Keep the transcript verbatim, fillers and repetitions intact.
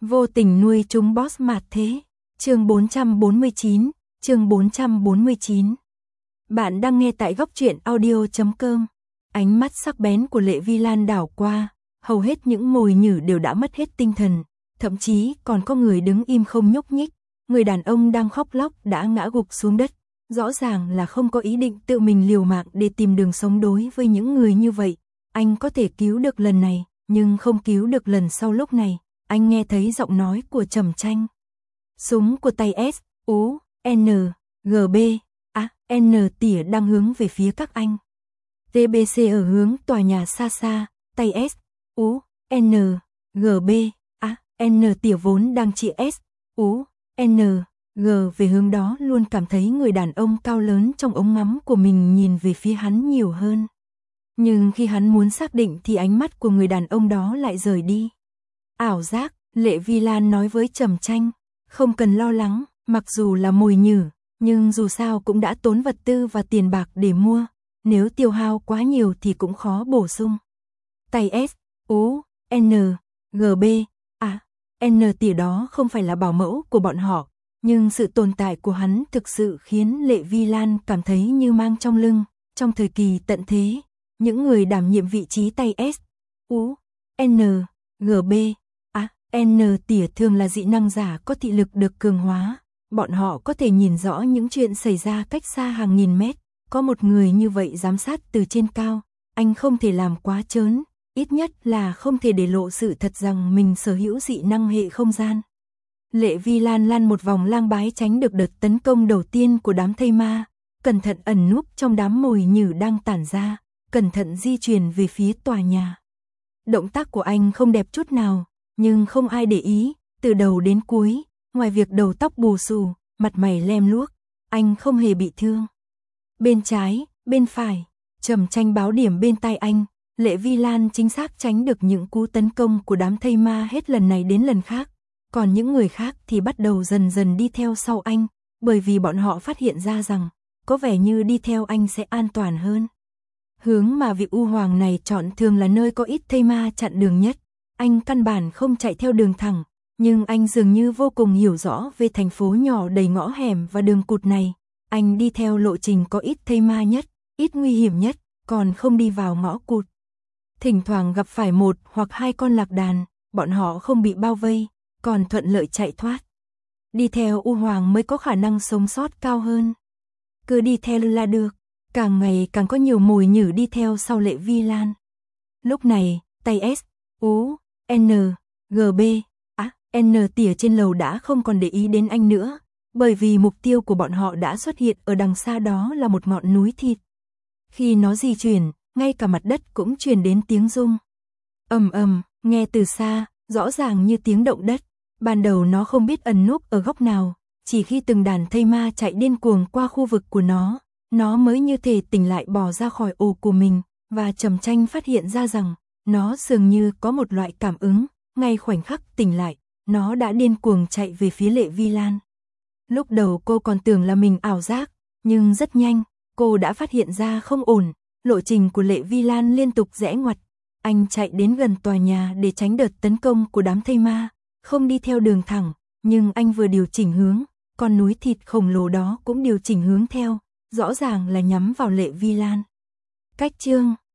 Vô tình nuôi chúng boss mạt thế. Chương bốn trăm bốn mươi chín, chương bốn trăm bốn mươi chín. Bạn đang nghe tại góc truyện audio chấm com. Ánh mắt sắc bén của Lệ Vi Lan đảo qua, hầu hết những mồi nhử đều đã mất hết tinh thần, thậm chí còn có người đứng im không nhúc nhích. Người đàn ông đang khóc lóc đã ngã gục xuống đất, rõ ràng là không có ý định tự mình liều mạng để tìm đường sống. Đối với những người như vậy, anh có thể cứu được lần này, nhưng không cứu được lần sau. Lúc này, anh nghe thấy giọng nói của Trầm Tranh. Súng của tay S, U, N, G B, A, N tỉa đang hướng về phía các anh. T B C ở hướng tòa nhà xa xa, tay S, U, N, G B, A, N tỉa vốn đang chỉ S, U, N, G về hướng đó luôn cảm thấy người đàn ông cao lớn trong ống ngắm của mình nhìn về phía hắn nhiều hơn. Nhưng khi hắn muốn xác định thì ánh mắt của người đàn ông đó lại rời đi. Ảo giác, Lệ Vi Lan nói với Trầm Tranh, không cần lo lắng, mặc dù là mồi nhử, nhưng dù sao cũng đã tốn vật tư và tiền bạc để mua, nếu tiêu hao quá nhiều thì cũng khó bổ sung. Tay S, U, N, G B, A, N tỉa đó không phải là bảo mẫu của bọn họ, nhưng sự tồn tại của hắn thực sự khiến Lệ Vi Lan cảm thấy như mang trong lưng. Trong thời kỳ tận thế, những người đảm nhiệm vị trí tay S, U, N, G B, A, N tỉa thường là dị năng giả có thị lực được cường hóa. Bọn họ có thể nhìn rõ những chuyện xảy ra cách xa hàng nghìn mét. Có một người như vậy giám sát từ trên cao, anh không thể làm quá trớn, ít nhất là không thể để lộ sự thật rằng mình sở hữu dị năng hệ không gian. Lệ Vi Lan lăn một vòng lang bái tránh được đợt tấn công đầu tiên của đám thây ma, cẩn thận ẩn núp trong đám mồi nhử đang tản ra, cẩn thận di chuyển về phía tòa nhà. Động tác của anh không đẹp chút nào, nhưng không ai để ý, từ đầu đến cuối, ngoài việc đầu tóc bù xù, mặt mày lem luốc, anh không hề bị thương. Bên trái, bên phải, Trầm Tranh báo điểm bên tai anh, Lệ Vi Lan chính xác tránh được những cú tấn công của đám thây ma hết lần này đến lần khác. Còn những người khác thì bắt đầu dần dần đi theo sau anh, bởi vì bọn họ phát hiện ra rằng, có vẻ như đi theo anh sẽ an toàn hơn. Hướng mà vị U Hoàng này chọn thường là nơi có ít thây ma chặn đường nhất. Anh căn bản không chạy theo đường thẳng, nhưng anh dường như vô cùng hiểu rõ về thành phố nhỏ đầy ngõ hẻm và đường cụt này. Anh đi theo lộ trình có ít thây ma nhất, ít nguy hiểm nhất, còn không đi vào ngõ cụt. Thỉnh thoảng gặp phải một hoặc hai con lạc đàn, bọn họ không bị bao vây, còn thuận lợi chạy thoát. Đi theo U Hoàng mới có khả năng sống sót cao hơn. Cứ đi theo là được, càng ngày càng có nhiều mồi nhử đi theo sau Lệ Vi Lan. Lúc này, tay S, U, N, G B, A, N tỉa trên lầu đã không còn để ý đến anh nữa, bởi vì mục tiêu của bọn họ đã xuất hiện ở đằng xa, đó là một ngọn núi thịt. Khi nó di chuyển, ngay cả mặt đất cũng truyền đến tiếng rung. Ầm ầm, nghe từ xa, rõ ràng như tiếng động đất. Ban đầu nó không biết ẩn núp ở góc nào, chỉ khi từng đàn thây ma chạy điên cuồng qua khu vực của nó, nó mới như thể tỉnh lại bò ra khỏi ổ của mình, và Trầm Tranh phát hiện ra rằng, nó dường như có một loại cảm ứng, ngay khoảnh khắc tỉnh lại, nó đã điên cuồng chạy về phía Lệ Vi Lan. Lúc đầu cô còn tưởng là mình ảo giác, nhưng rất nhanh, cô đã phát hiện ra không ổn, lộ trình của Lệ Vi Lan liên tục rẽ ngoặt. Anh chạy đến gần tòa nhà để tránh đợt tấn công của đám thây ma, không đi theo đường thẳng, nhưng anh vừa điều chỉnh hướng, con núi thịt khổng lồ đó cũng điều chỉnh hướng theo, rõ ràng là nhắm vào Lệ Vi Lan. Cách chương